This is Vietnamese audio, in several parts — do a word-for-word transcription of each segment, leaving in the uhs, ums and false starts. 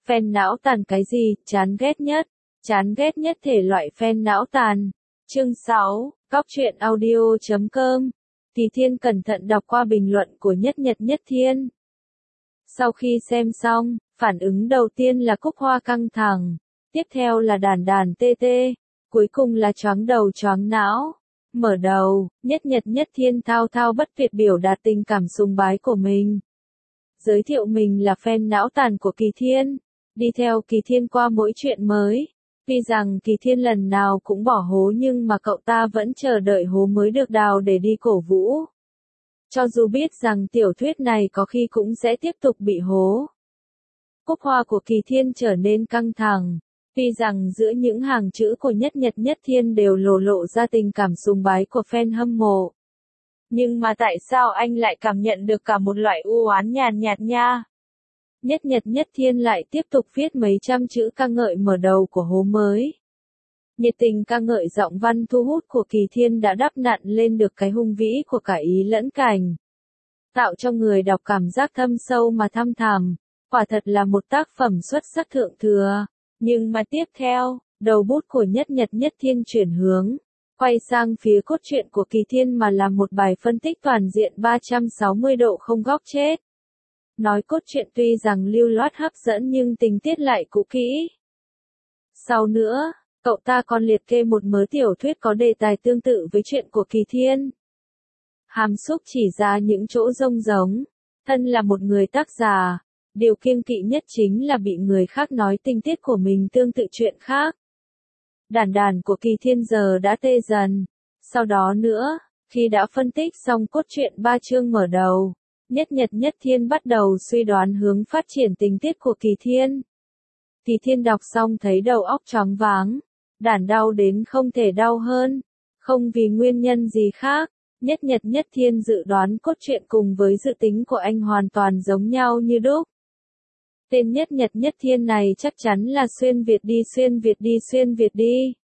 Fan não tàn cái gì, chán ghét nhất. Chán ghét nhất thể loại fan não tàn. Chương sáu, Cóc truyện audio chấm com. Kỳ Thiên cẩn thận đọc qua bình luận của Nhất Nhật Nhất Thiên. Sau khi xem xong, phản ứng đầu tiên là Cúc Hoa căng thẳng, tiếp theo là Đàn Đàn tê tê, cuối cùng là choáng đầu choáng não. Mở đầu, Nhất Nhật Nhất Thiên thao thao bất tuyệt biểu đạt tình cảm sùng bái của mình. Giới thiệu mình là fan não tàn của Kỳ Thiên, đi theo Kỳ Thiên qua mỗi chuyện mới. Tuy rằng Kỳ Thiên lần nào cũng bỏ hố nhưng mà cậu ta vẫn chờ đợi hố mới được đào để đi cổ vũ. Cho dù biết rằng tiểu thuyết này có khi cũng sẽ tiếp tục bị hố. Cúc Hoa của Kỳ Thiên trở nên căng thẳng. Tuy rằng giữa những hàng chữ của Nhất Nhật Nhất Thiên đều lộ lộ ra tình cảm sùng bái của fan hâm mộ. Nhưng mà tại sao anh lại cảm nhận được cả một loại u oán nhàn nhạt nha? Nhất Nhật Nhất Thiên lại tiếp tục viết mấy trăm chữ ca ngợi mở đầu của hố mới. Nhiệt tình ca ngợi giọng văn thu hút của Kỳ Thiên đã đắp nặn lên được cái hung vĩ của cả ý lẫn cảnh. Tạo cho người đọc cảm giác thâm sâu mà thăm thẳm, quả thật là một tác phẩm xuất sắc thượng thừa. Nhưng mà tiếp theo, đầu bút của Nhất Nhật Nhất Thiên chuyển hướng, quay sang phía cốt truyện của Kỳ Thiên mà là một bài phân tích toàn diện ba trăm sáu mươi độ không góc chết. Nói cốt truyện tuy rằng lưu loát hấp dẫn nhưng tình tiết lại cũ kỹ. Sau nữa, cậu ta còn liệt kê một mớ tiểu thuyết có đề tài tương tự với chuyện của Kỳ Thiên. Hàm xúc chỉ ra những chỗ rông giống. Thân là một người tác giả, điều kiêng kỵ nhất chính là bị người khác nói tình tiết của mình tương tự chuyện khác. Đàn Đàn của Kỳ Thiên giờ đã tê dần. Sau đó nữa, khi đã phân tích xong cốt truyện ba chương mở đầu, Nhất Nhật Nhất Thiên bắt đầu suy đoán hướng phát triển tình tiết của Kỳ Thiên. Kỳ Thiên đọc xong thấy đầu óc choáng váng, đản đau đến không thể đau hơn, không vì nguyên nhân gì khác. Nhất Nhật Nhất Thiên dự đoán cốt truyện cùng với dự tính của anh hoàn toàn giống nhau như đúc. Tên Nhất Nhật Nhất Thiên này chắc chắn là xuyên Việt đi xuyên Việt đi xuyên Việt đi.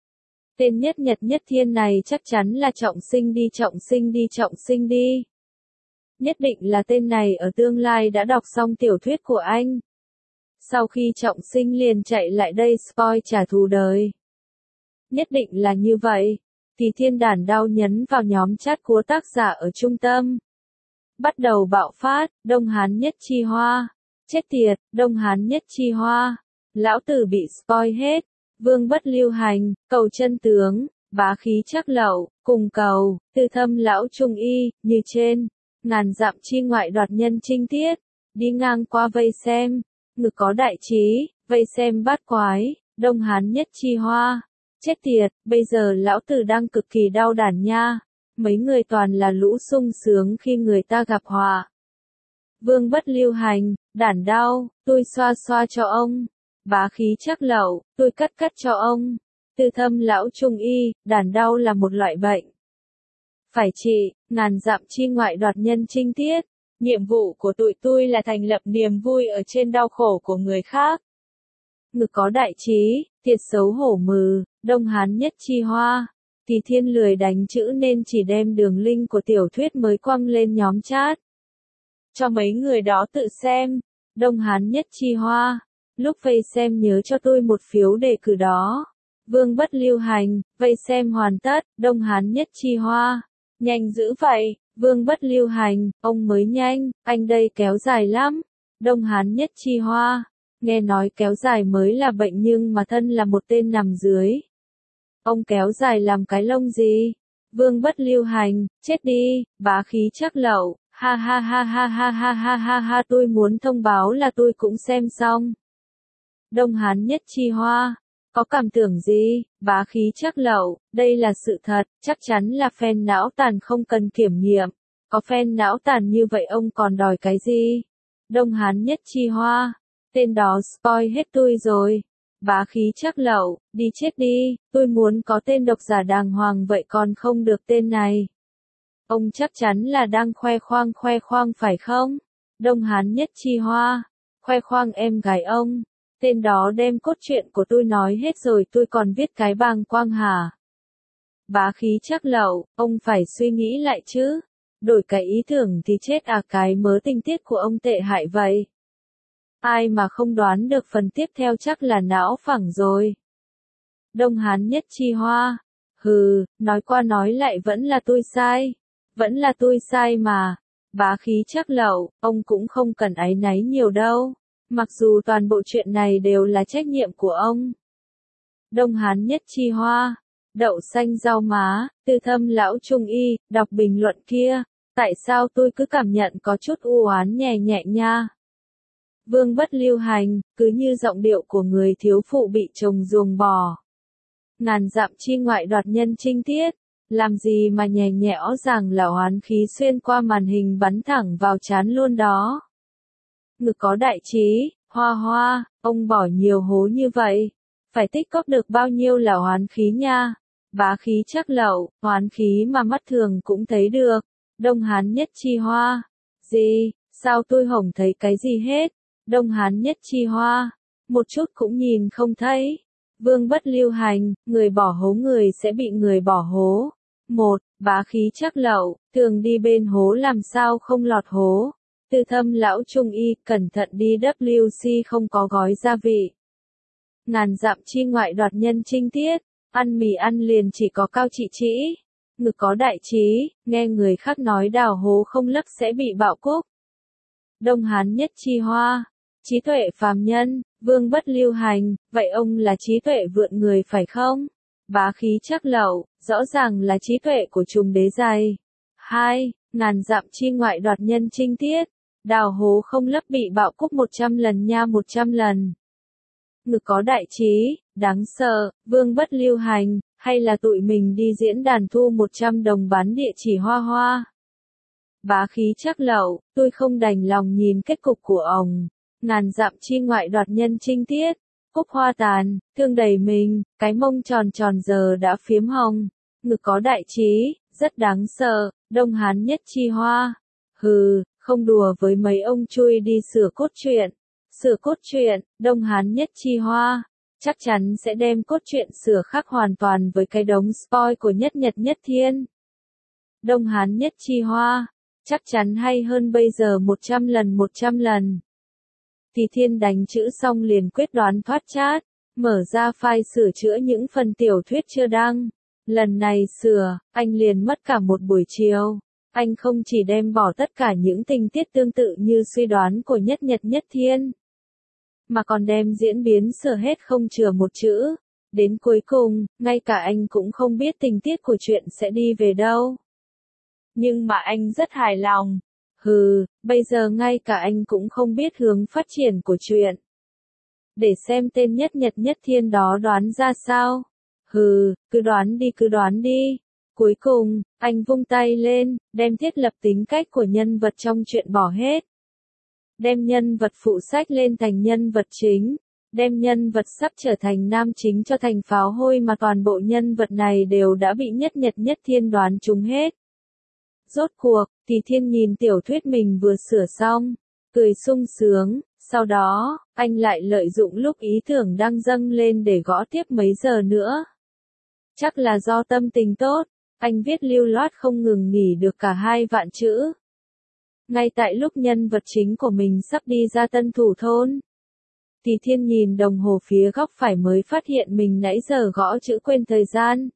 Tên Nhất Nhật Nhất Thiên này chắc chắn là trọng sinh đi trọng sinh đi trọng sinh đi. Nhất định là tên này ở tương lai đã đọc xong tiểu thuyết của anh. Sau khi trọng sinh liền chạy lại đây spoil trả thù đời. Nhất định là như vậy. Kỳ Thiên đản đau nhấn vào nhóm chat của tác giả ở trung tâm. Bắt đầu bạo phát, Đông Hán Nhất Chi Hoa. Chết tiệt, Đông Hán Nhất Chi Hoa. Lão tử bị spoil hết. Vương bất lưu hành, cầu chân tướng, bá khí chắc lậu, cùng cầu, tư thâm lão trung y, như trên. Ngàn dặm chi ngoại đoạt nhân trinh tiết. Đi ngang qua vây xem. Ngực có đại trí, vây xem bát quái, Đông Hán Nhất Chi Hoa. Chết tiệt, bây giờ lão tử đang cực kỳ đau đản nha. Mấy người toàn là lũ sung sướng khi người ta gặp họa. Vương bất lưu hành, đản đau, tôi xoa xoa cho ông. Bá khí chắc lậu, tôi cắt cắt cho ông. Tư thâm lão trung y, đản đau là một loại bệnh. Phải trị, ngàn dặm chi ngoại đoạt nhân trinh tiết. Nhiệm vụ của tụi tôi là thành lập niềm vui ở trên đau khổ của người khác. Ngực có đại trí, thiệt xấu hổ mừ, Đông Hán Nhất Chi Hoa. Kỳ Thiên lười đánh chữ nên chỉ đem đường link của tiểu thuyết mới quăng lên nhóm chat. Cho mấy người đó tự xem. Đông Hán Nhất Chi Hoa. Lúc vây xem nhớ cho tôi một phiếu đề cử đó. Vương bất lưu hành, vây xem hoàn tất, Đông Hán Nhất Chi Hoa. Nhanh dữ vậy, Vương bất lưu hành, ông mới nhanh, anh đây kéo dài lắm. Đông Hán Nhất Chi Hoa. Nghe nói kéo dài mới là bệnh nhưng mà thân là một tên nằm dưới. Ông kéo dài làm cái lông gì? Vương bất lưu hành, chết đi, bá khí chắc lậu, ha ha ha ha ha ha ha ha ha tôi muốn thông báo là tôi cũng xem xong. Đông Hán Nhất Chi Hoa. Có cảm tưởng gì? Bá khí chắc lậu, đây là sự thật, chắc chắn là fan não tàn không cần kiểm nghiệm. Có fan não tàn như vậy ông còn đòi cái gì? Đông Hán Nhất Chi Hoa. Tên đó spoil hết tôi rồi. Bá khí chắc lậu, đi chết đi, tôi muốn có tên độc giả đàng hoàng vậy còn không được tên này. Ông chắc chắn là đang khoe khoang khoe khoang phải không? Đông Hán Nhất Chi Hoa. Khoe khoang em gái ông. Tên đó đem cốt truyện của tôi nói hết rồi tôi còn viết cái bàng quang hả? Bá khí chắc lậu, ông phải suy nghĩ lại chứ. Đổi cái ý tưởng thì chết à cái mớ tình tiết của ông tệ hại vậy. ai mà không đoán được phần tiếp theo chắc là não phẳng rồi. Đông Hán Nhất Chi Hoa, hừ, nói qua nói lại vẫn là tôi sai, vẫn là tôi sai mà. Bá Khí Trác Lậu, ông cũng không cần áy náy nhiều đâu, mặc dù toàn bộ chuyện này đều là trách nhiệm của ông. Đông Hán Nhất Chi Hoa, đậu xanh rau má, Tư Thâm Lão Trung Y, đọc bình luận kia, tại sao tôi cứ cảm nhận có chút u oán nhẹ nhẹ nha. Vương Bất Lưu Hành, cứ như giọng điệu của người thiếu phụ bị chồng ruồng bỏ. Ngàn dặm chi ngoại đoạt nhân trinh tiết, làm gì mà nhẹ nhẽo rằng là oán khí xuyên qua màn hình bắn thẳng vào trán luôn đó. Ngực có đại trí, Hoa Hoa, ông bỏ nhiều hố như vậy, phải tích cóp được bao nhiêu là oán khí nha. Bá Khí Trác Lậu, oán khí mà mắt thường cũng thấy được. Đông Hán Nhất Chi Hoa, gì, sao tôi không thấy cái gì hết. Đông Hán Nhất Chi Hoa, một chút cũng nhìn không thấy. Vương Bất Lưu Hành, người bỏ hố người sẽ bị người bỏ hố. Một, Bá Khí Trác Lậu, thường đi bên hố làm sao không lọt hố. Tư Thâm Lão Trung Y, cẩn thận đi W C không có gói gia vị. Ngàn dặm chi ngoại đoạt nhân trinh tiết, ăn mì ăn liền chỉ có cao trị trĩ. Ngực có đại trí, nghe người khác nói đào hố không lấp sẽ bị bạo cúc. Đông Hán Nhất Chi Hoa, trí tuệ phàm nhân, Vương Bất Lưu Hành, vậy ông là trí tuệ vượn người phải không? Bá Khí Trác Lậu, rõ ràng là trí tuệ của trùng đế dày. Hai, ngàn dặm chi ngoại đoạt nhân trinh tiết, đào hố không lấp bị bạo cúc một trăm lần nha một trăm lần. Ngực có đại trí, đáng sợ, Vương Bất Lưu Hành, hay là tụi mình đi diễn đàn thu một trăm đồng bán địa chỉ Hoa Hoa. Bá Khí Trác Lậu, tôi không đành lòng nhìn kết cục của ông. Ngàn dặm chi ngoại đoạt nhân trinh tiết, cúc hoa tàn, thương đầy mình, cái mông tròn tròn giờ đã phiếm hồng. Ngực có đại trí, rất đáng sợ, Đông Hán Nhất Chi Hoa. Hừ, không đùa với mấy ông chui đi sửa cốt truyện. Sửa cốt truyện, Đông Hán Nhất Chi Hoa, chắc chắn sẽ đem cốt truyện sửa khác hoàn toàn với cái đống spoil của Nhất Nhật Nhất Thiên. Đông Hán Nhất Chi Hoa, chắc chắn hay hơn bây giờ một trăm lần một trăm lần. Thì Thiên đánh chữ xong liền quyết đoán thoát chat, mở ra file sửa chữa những phần tiểu thuyết chưa đăng. Lần này sửa, anh liền mất cả một buổi chiều. Anh không chỉ đem bỏ tất cả những tình tiết tương tự như suy đoán của Nhất Nhật Nhất Thiên, mà còn đem diễn biến sửa hết không chừa một chữ. Đến cuối cùng, ngay cả anh cũng không biết tình tiết của chuyện sẽ đi về đâu. Nhưng mà anh rất hài lòng. Hừ, bây giờ ngay cả anh cũng không biết hướng phát triển của chuyện. Để xem tên Nhất Nhật Nhất Thiên đó đoán ra sao. Hừ, cứ đoán đi cứ đoán đi. Cuối cùng, anh vung tay lên, đem thiết lập tính cách của nhân vật trong chuyện bỏ hết. Đem nhân vật phụ sách lên thành nhân vật chính. Đem nhân vật sắp trở thành nam chính cho thành pháo hôi mà toàn bộ nhân vật này đều đã bị Nhất Nhật Nhất Thiên đoán trúng hết. Rốt cuộc, Thì Thiên nhìn tiểu thuyết mình vừa sửa xong, cười sung sướng, sau đó, anh lại lợi dụng lúc ý tưởng đang dâng lên để gõ tiếp mấy giờ nữa. Chắc là do tâm tình tốt, anh viết lưu loát không ngừng nghỉ được cả hai vạn chữ. Ngay tại lúc nhân vật chính của mình sắp đi ra Tân Thủ Thôn, Thì Thiên nhìn đồng hồ phía góc phải mới phát hiện mình nãy giờ gõ chữ quên thời gian.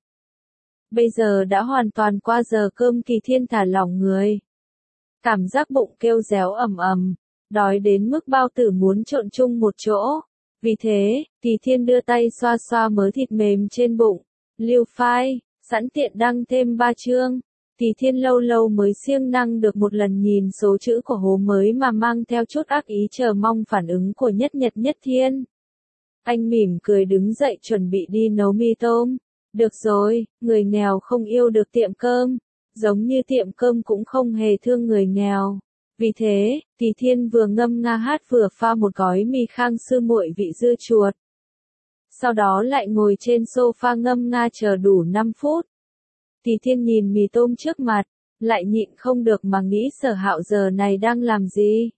Bây giờ đã hoàn toàn qua giờ cơm. Kỳ Thiên thả lỏng người. Cảm giác bụng kêu réo ầm ầm, đói đến mức bao tử muốn trộn chung một chỗ. Vì thế, Kỳ Thiên đưa tay xoa xoa mớ thịt mềm trên bụng. Lưu file, sẵn tiện đăng thêm ba chương. Kỳ Thiên lâu lâu mới siêng năng được một lần nhìn số chữ của hố mới mà mang theo chút ác ý chờ mong phản ứng của Nhất Nhật Nhất Thiên. Anh mỉm cười đứng dậy chuẩn bị đi nấu mì tôm. Được rồi, người nghèo không yêu được tiệm cơm, giống như tiệm cơm cũng không hề thương người nghèo. Vì thế, Kỳ Thiên vừa ngâm nga hát vừa pha một gói mì Khang Sư Muội vị dưa chuột. Sau đó lại ngồi trên sofa ngâm nga chờ đủ năm phút. Kỳ Thiên nhìn mì tôm trước mặt, lại nhịn không được mà nghĩ Sở Hạo giờ này đang làm gì.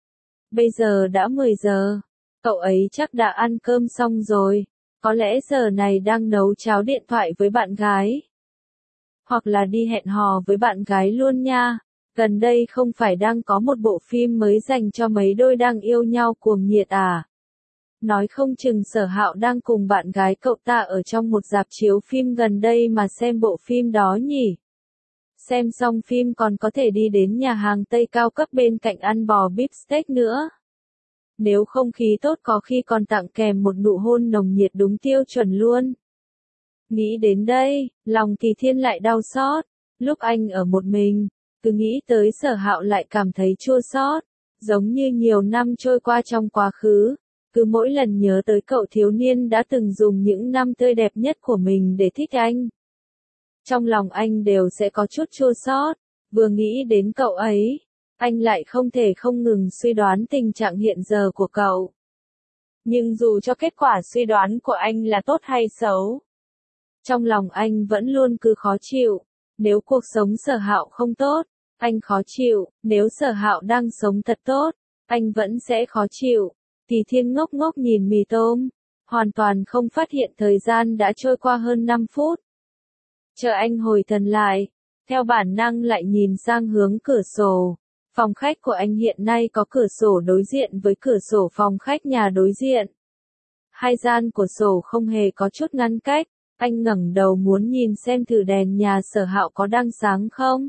Bây giờ đã mười giờ, cậu ấy chắc đã ăn cơm xong rồi. Có lẽ giờ này đang nấu cháo điện thoại với bạn gái. Hoặc là đi hẹn hò với bạn gái luôn nha. Gần đây không phải đang có một bộ phim mới dành cho mấy đôi đang yêu nhau cuồng nhiệt à? Nói không chừng Sở Hạo đang cùng bạn gái cậu ta ở trong một rạp chiếu phim gần đây mà xem bộ phim đó nhỉ? Xem xong phim còn có thể đi đến nhà hàng Tây cao cấp bên cạnh ăn bò bíp steak nữa. Nếu không khí tốt có khi còn tặng kèm một nụ hôn nồng nhiệt đúng tiêu chuẩn luôn. Nghĩ đến đây, lòng Kỳ Thiên lại đau xót. Lúc anh ở một mình, cứ nghĩ tới Sở Hạo lại cảm thấy chua xót, giống như nhiều năm trôi qua trong quá khứ. Cứ mỗi lần nhớ tới cậu thiếu niên đã từng dùng những năm tươi đẹp nhất của mình để thích anh, trong lòng anh đều sẽ có chút chua xót. Vừa nghĩ đến cậu ấy, anh lại không thể không ngừng suy đoán tình trạng hiện giờ của cậu. Nhưng dù cho kết quả suy đoán của anh là tốt hay xấu, trong lòng anh vẫn luôn cứ khó chịu. Nếu cuộc sống Sở Hạo không tốt, anh khó chịu. Nếu Sở Hạo đang sống thật tốt, anh vẫn sẽ khó chịu. Kỳ Thiên ngốc ngốc nhìn mì tôm, hoàn toàn không phát hiện thời gian đã trôi qua hơn năm phút. Chờ anh hồi thần lại, theo bản năng lại nhìn sang hướng cửa sổ. Phòng khách của anh hiện nay có cửa sổ đối diện với cửa sổ phòng khách nhà đối diện. Hai gian cửa sổ không hề có chút ngăn cách. Anh ngẩng đầu muốn nhìn xem thử đèn nhà Sở Hạo có đang sáng không.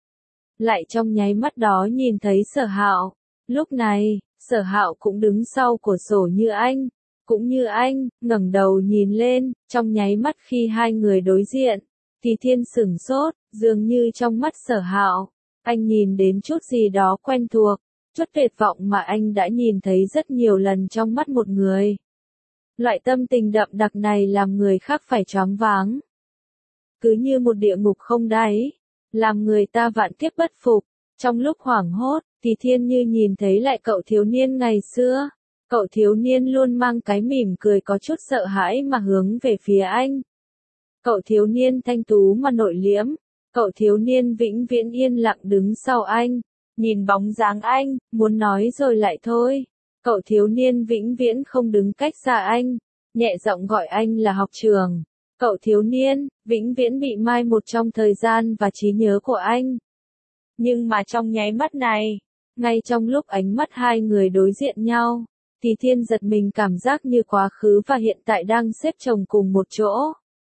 Lại trong nháy mắt đó nhìn thấy Sở Hạo. Lúc này, Sở Hạo cũng đứng sau cửa sổ như anh, cũng như anh, ngẩng đầu nhìn lên, trong nháy mắt khi hai người đối diện, Kỳ Thiên sửng sốt, dường như trong mắt Sở Hạo, anh nhìn đến chút gì đó quen thuộc, chút tuyệt vọng mà anh đã nhìn thấy rất nhiều lần trong mắt một người. Loại tâm tình đậm đặc này làm người khác phải choáng váng. Cứ như một địa ngục không đáy, làm người ta vạn kiếp bất phục. Trong lúc hoảng hốt, Kỳ Thiên như nhìn thấy lại cậu thiếu niên ngày xưa. Cậu thiếu niên luôn mang cái mỉm cười có chút sợ hãi mà hướng về phía anh. Cậu thiếu niên thanh tú mà nội liễm. Cậu thiếu niên vĩnh viễn yên lặng đứng sau anh. Nhìn bóng dáng anh, muốn nói rồi lại thôi. Cậu thiếu niên vĩnh viễn không đứng cách xa anh. Nhẹ giọng gọi anh là học trường. Cậu thiếu niên, vĩnh viễn bị mai một trong thời gian và trí nhớ của anh. Nhưng mà trong nháy mắt này, ngay trong lúc ánh mắt hai người đối diện nhau, Kỳ Thiên giật mình cảm giác như quá khứ và hiện tại đang xếp chồng cùng một chỗ.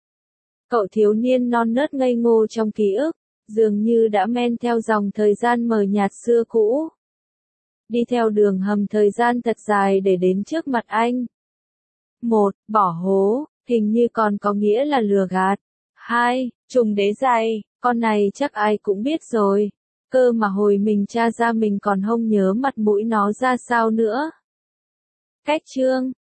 Cậu thiếu niên non nớt ngây ngô trong ký ức, dường như đã men theo dòng thời gian mờ nhạt xưa cũ. Đi theo đường hầm thời gian thật dài để đến trước mặt anh. Một, bỏ hố, hình như còn có nghĩa là lừa gạt. Hai, trùng đế giày, con này chắc ai cũng biết rồi. Cơ mà hồi mình tra ra mình còn không nhớ mặt mũi nó ra sao nữa. Cách chương